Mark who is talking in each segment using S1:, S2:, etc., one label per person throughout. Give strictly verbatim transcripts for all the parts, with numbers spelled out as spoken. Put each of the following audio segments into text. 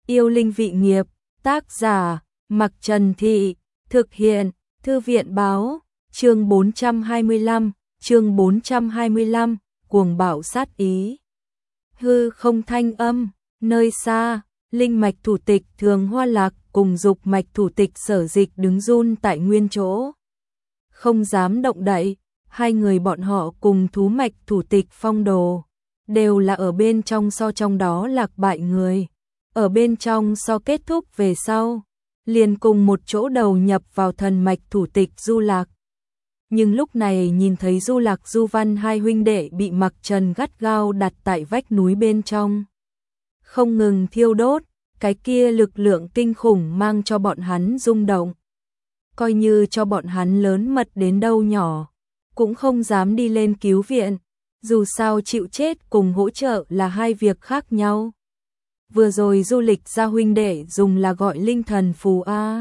S1: Yêu linh vị nghiệp, tác giả, Mặc Trần Thị, thực hiện, Thư viện báo, chương bốn trăm hai mươi lăm, chương bốn trăm hai mươi lăm, cuồng bạo sát ý. Hư không thanh âm, nơi xa, linh mạch thủ tịch Thường Hoa Lạc cùng dục mạch thủ tịch Sở Dịch đứng run tại nguyên chỗ. Không dám động đậy, hai người bọn họ cùng thú mạch thủ tịch Phong Đồ, đều là ở bên trong so trong đó lạc bại người. Ở bên trong so kết thúc về sau, liền cùng một chỗ đầu nhập vào thần mạch thủ tịch Du Lạc. Nhưng lúc này nhìn thấy Du Lạc Du Văn hai huynh đệ bị Mặc Trần gắt gao đặt tại vách núi bên trong, không ngừng thiêu đốt, cái kia lực lượng kinh khủng mang cho bọn hắn rung động. Coi như cho bọn hắn lớn mật đến đâu nhỏ, cũng không dám đi lên cứu viện, dù sao chịu chết cùng hỗ trợ là hai việc khác nhau. Vừa rồi Du Lịch gia huynh đệ dùng là gọi linh thần phù a.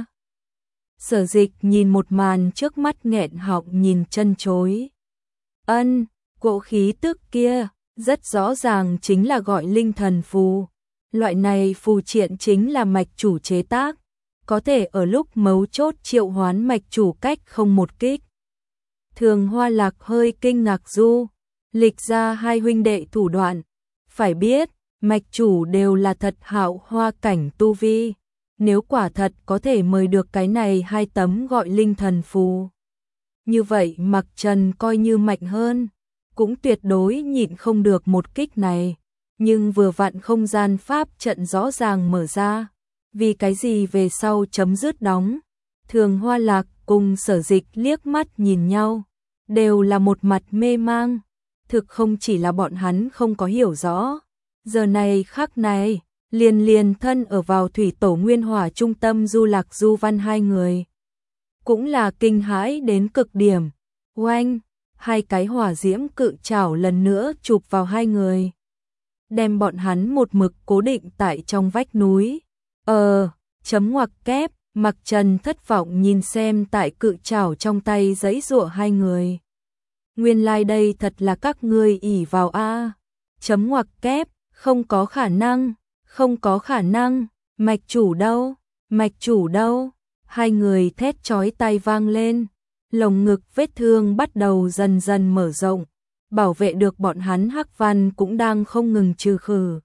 S1: Sở Dịch nhìn một màn trước mắt nghẹn họng nhìn chân chối. Ân, cỗ khí tức kia, rất rõ ràng chính là gọi linh thần phù. Loại này phù triện chính là mạch chủ chế tác, có thể ở lúc mấu chốt triệu hoán mạch chủ cách không một kích. Thường Hoa Lạc hơi kinh ngạc Du Lịch gia hai huynh đệ thủ đoạn, phải biết, mạch chủ đều là thật hạo hoa cảnh tu vi. Nếu quả thật có thể mời được cái này hai tấm gọi linh thần phù, như vậy Mặc Trần coi như mạnh hơn, cũng tuyệt đối nhịn không được một kích này. Nhưng vừa vặn không gian pháp trận rõ ràng mở ra, vì cái gì về sau chấm dứt đóng. Thường Hoa Lạc cùng Sở Dịch liếc mắt nhìn nhau, đều là một mặt mê mang. Thực không chỉ là bọn hắn không có hiểu rõ, giờ này khắc này, liền liền thân ở vào thủy tổ nguyên hỏa trung tâm Du Lạc Du Văn hai người, cũng là kinh hãi đến cực điểm. Oanh, hai cái hỏa diễm cự trảo lần nữa chụp vào hai người, đem bọn hắn một mực cố định tại trong vách núi. Ờ, chấm ngoặc kép, Mặc Trần thất vọng nhìn xem tại cự trảo trong tay giãy giụa hai người. Nguyên lai like đây thật là các ngươi ỷ vào a. Chấm ngoặc kép, không có khả năng, không có khả năng, mạch chủ đâu, mạch chủ đâu. Hai người thét chói tai vang lên, lồng ngực vết thương bắt đầu dần dần mở rộng, bảo vệ được bọn hắn hắc văn cũng đang không ngừng trừ khử.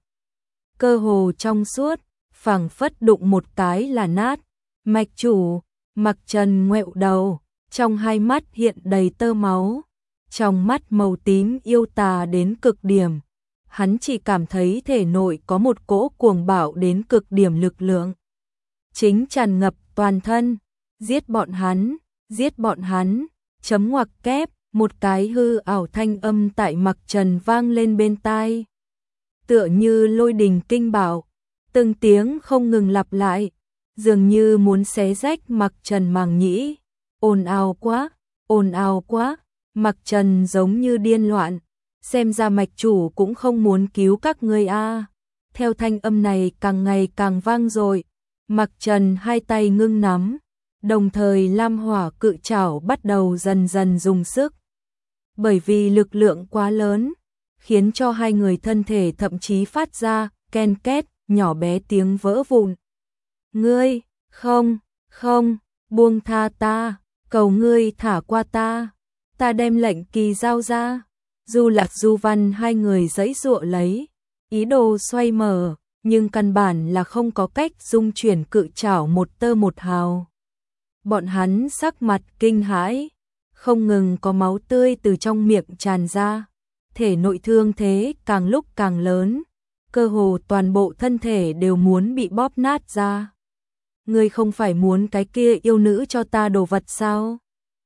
S1: Cơ hồ trong suốt, phảng phất đụng một cái là nát. Mạch chủ, Mặc Trần ngoẹo đầu, trong hai mắt hiện đầy tơ máu, trong mắt màu tím yêu tà đến cực điểm. Hắn chỉ cảm thấy thể nội có một cỗ cuồng bạo đến cực điểm lực lượng, chính tràn ngập toàn thân. Giết bọn hắn, giết bọn hắn, chấm ngoặc kép, một cái hư ảo thanh âm tại Mặc Trần vang lên bên tai. Tựa như lôi đình kinh bảo, từng tiếng không ngừng lặp lại, dường như muốn xé rách Mặc Trần màng nhĩ. Ồn ào quá, ồn ào quá, Mặc Trần giống như điên loạn. Xem ra mạch chủ cũng không muốn cứu các ngươi a. Theo thanh âm này càng ngày càng vang dội, Mặc Trần hai tay ngưng nắm, đồng thời lam hỏa cự trảo bắt đầu dần dần dùng sức. Bởi vì lực lượng quá lớn, khiến cho hai người thân thể thậm chí phát ra ken két nhỏ bé tiếng vỡ vụn. Ngươi, không, không, buông tha ta, cầu ngươi thả qua ta, ta đem lệnh kỳ giao ra. Du Lạc Du Văn hai người giãy giụa lấy, ý đồ xoay mở, nhưng căn bản là không có cách dung chuyển cự trảo một tơ một hào. Bọn hắn sắc mặt kinh hãi, không ngừng có máu tươi từ trong miệng tràn ra, thể nội thương thế càng lúc càng lớn, cơ hồ toàn bộ thân thể đều muốn bị bóp nát ra. Ngươi không phải muốn cái kia yêu nữ cho ta đồ vật sao?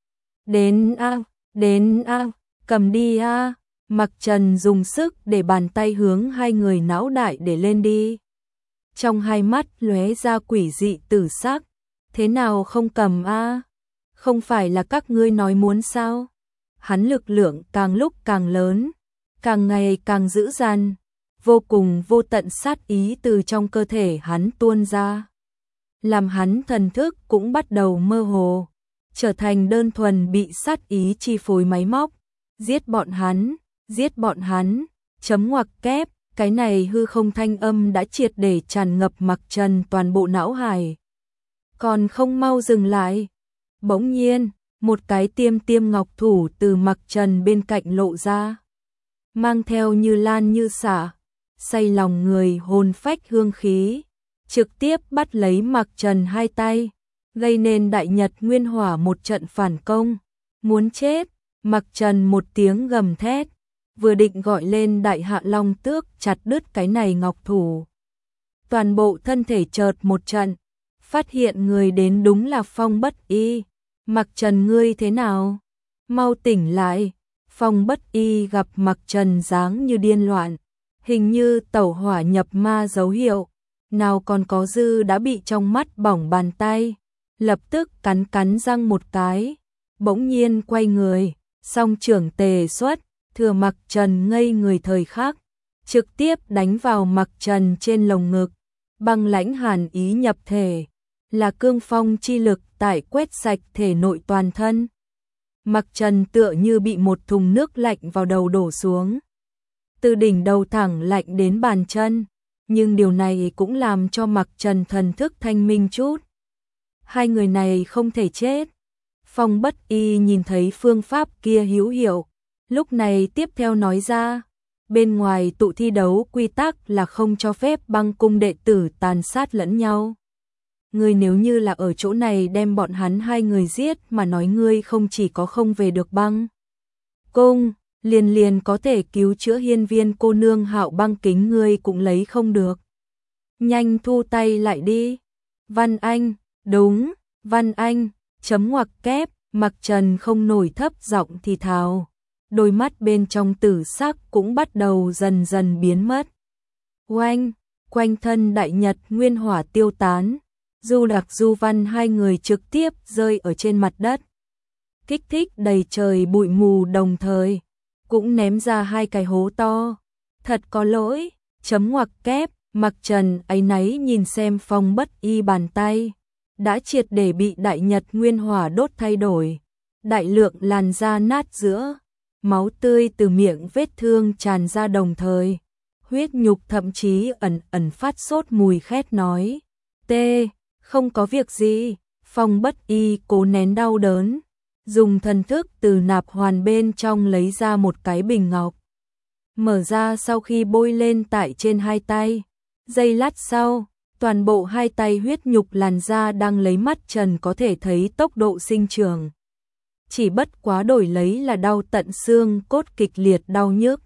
S1: Đến a, đến a, cầm đi a. Mặc Trần dùng sức để bàn tay hướng hai người não đại để lên đi. Trong hai mắt lóe ra quỷ dị tử sắc. Thế nào không cầm a? Không phải là các ngươi nói muốn sao? Hắn lực lượng càng lúc càng lớn, càng ngày càng dữ dằn, vô cùng vô tận sát ý từ trong cơ thể hắn tuôn ra, làm hắn thần thức cũng bắt đầu mơ hồ, trở thành đơn thuần bị sát ý chi phối máy móc. Giết bọn hắn, giết bọn hắn, chấm ngoặc kép, Cái này hư không thanh âm đã triệt để tràn ngập Mặc Trần toàn bộ não hải. Còn không mau dừng lại. Bỗng nhiên, một cái tiêm tiêm ngọc thủ từ Mặc Trần bên cạnh lộ ra. Mang theo như lan như xả, say lòng người hồn phách hương khí. Trực tiếp bắt lấy Mặc Trần hai tay, gây nên Đại Nhật Nguyên Hỏa một trận phản công. Muốn chết, Mặc Trần một tiếng gầm thét, vừa định gọi lên Đại Hạ Long Tước chặt đứt cái này ngọc thủ. Toàn bộ thân thể chợt một trận, phát hiện người đến đúng là Phong Bất Y. Mặc Trần ngươi thế nào? Mau tỉnh lại. Phong Bất Y gặp Mặc Trần dáng như điên loạn, hình như tẩu hỏa nhập ma dấu hiệu, nào còn có dư đã bị trong mắt bỏng bàn tay, lập tức cắn cắn răng một cái, bỗng nhiên quay người, song trưởng tề xuất, thừa Mặc Trần ngây người thời khắc, trực tiếp đánh vào Mặc Trần trên lồng ngực, băng lãnh hàn ý nhập thể, là cương phong chi lực tại quét sạch thể nội toàn thân. Mặc Trần tựa như bị một thùng nước lạnh vào đầu đổ xuống, từ đỉnh đầu thẳng lạnh đến bàn chân, nhưng điều này cũng làm cho Mặc Trần thần thức thanh minh chút. Hai người này không thể chết. Phong Bất Y nhìn thấy phương pháp kia hữu hiệu, lúc này tiếp theo nói ra, bên ngoài tụ thi đấu quy tắc là không cho phép băng cung đệ tử tàn sát lẫn nhau. Ngươi nếu như là ở chỗ này đem bọn hắn hai người giết mà nói ngươi không chỉ có không về được băng cung, liền liền có thể cứu chữa hiên viên cô nương Hạo băng kính ngươi cũng lấy không được. Nhanh thu tay lại đi. Văn Anh, đúng, Văn Anh, chấm ngoặc kép, Mặc Trần không nổi thấp giọng thì thào. Đôi mắt bên trong tử sắc cũng bắt đầu dần dần biến mất. Oanh, quanh thân Đại Nhật Nguyên Hỏa tiêu tán. Du Đặc Du Văn hai người trực tiếp rơi ở trên mặt đất. Kích thích đầy trời bụi mù đồng thời, cũng ném ra hai cái hố to. Thật có lỗi, chấm ngoặc kép, Mặc Trần áy náy nhìn xem Phong Bất Y bàn tay. Đã triệt để bị Đại Nhật Nguyên Hỏa đốt thay đổi. Đại lượng làn da nát giữa, máu tươi từ miệng vết thương tràn ra đồng thời. Huyết nhục thậm chí ẩn ẩn phát sốt mùi khét nói. Tê, không có việc gì. Phong Bất Y cố nén đau đớn, dùng thần thức từ nạp hoàn bên trong lấy ra một cái bình ngọc. Mở ra sau khi bôi lên tại trên hai tay. Giây lát sau, toàn bộ hai tay huyết nhục làn da đang lấy mắt Trần có thể thấy tốc độ sinh trưởng. Chỉ bất quá đổi lấy là đau tận xương cốt kịch liệt đau nhức.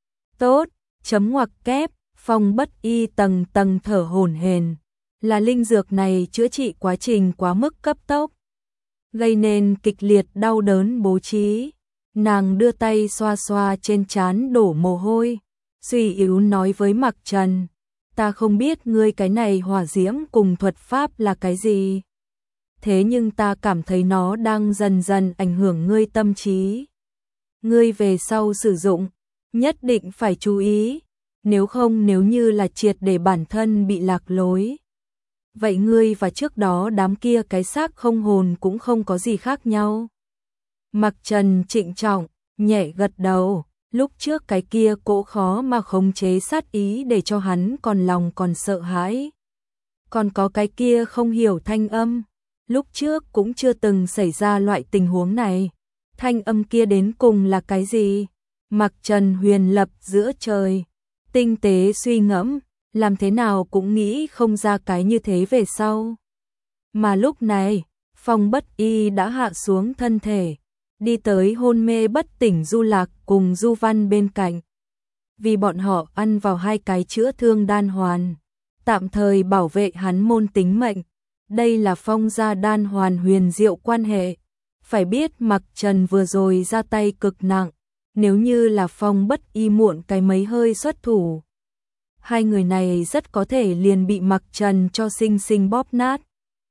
S1: Tốt, chấm ngoặc kép, Phong Bất Y tầng tầng thở hổn hển. Là linh dược này chữa trị quá trình quá mức cấp tốc, gây nên kịch liệt đau đớn bố trí. Nàng đưa tay xoa xoa trên trán đổ mồ hôi, suy yếu nói với Mặc Trần, ta không biết ngươi cái này hỏa diễm cùng thuật pháp là cái gì. Thế nhưng ta cảm thấy nó đang dần dần ảnh hưởng ngươi tâm trí. Ngươi về sau sử dụng, nhất định phải chú ý, nếu không nếu như là triệt để bản thân bị lạc lối. Vậy ngươi và trước đó đám kia cái xác không hồn cũng không có gì khác nhau. Mặc Trần trịnh trọng, nhẹ gật đầu, lúc trước cái kia cỗ khó mà khống chế sát ý để cho hắn còn lòng còn sợ hãi. Còn có cái kia không hiểu thanh âm, lúc trước cũng chưa từng xảy ra loại tình huống này. Thanh âm kia đến cùng là cái gì? Mặc Trần huyền lập giữa trời, tinh tế suy ngẫm, làm thế nào cũng nghĩ không ra cái như thế về sau. Mà lúc này, Phong Bất Y đã hạ xuống thân thể, đi tới hôn mê bất tỉnh Du Lạc cùng Du Văn bên cạnh. Vì bọn họ ăn vào hai cái chữa thương đan hoàn, tạm thời bảo vệ hắn môn tính mệnh. Đây là Phong gia đan hoàn huyền diệu quan hệ. Phải biết Mặc Trần vừa rồi ra tay cực nặng, nếu như là Phong Bất Y muộn cái mấy hơi xuất thủ, hai người này rất có thể liền bị Mặc Trần cho sinh sinh bóp nát.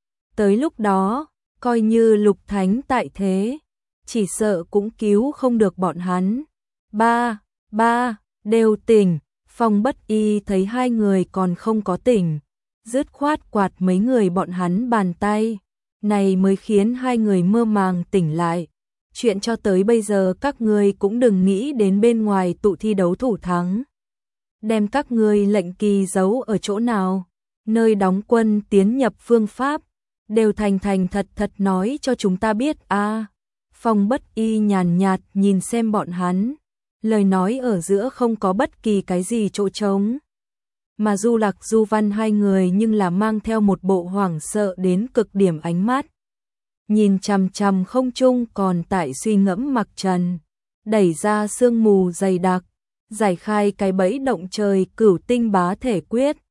S1: Tới lúc đó, coi như Lục Thánh tại thế, chỉ sợ cũng cứu không được bọn hắn. Ba, ba, đều tỉnh. Phong Bất Y thấy hai người còn không có tỉnh, dứt khoát quạt mấy người bọn hắn bàn tay, này mới khiến hai người mơ màng tỉnh lại. Chuyện cho tới bây giờ các ngươi cũng đừng nghĩ đến bên ngoài tụ thi đấu thủ thắng. đem các ngươi lệnh kỳ giấu ở chỗ nào, nơi đóng quân tiến nhập phương pháp, đều thành thành thật thật nói cho chúng ta biết a. À, Phong Bất Y nhàn nhạt nhìn xem bọn hắn, lời nói ở giữa không có bất kỳ cái gì chỗ trống. Mà Du Lạc Du Văn hai người nhưng là mang theo một bộ hoảng sợ đến cực điểm ánh mắt. Nhìn chằm chằm không trung còn tại suy ngẫm Mặc Trần, đẩy ra sương mù dày đặc, giải khai cái bẫy động trời cửu tinh bá thể quyết,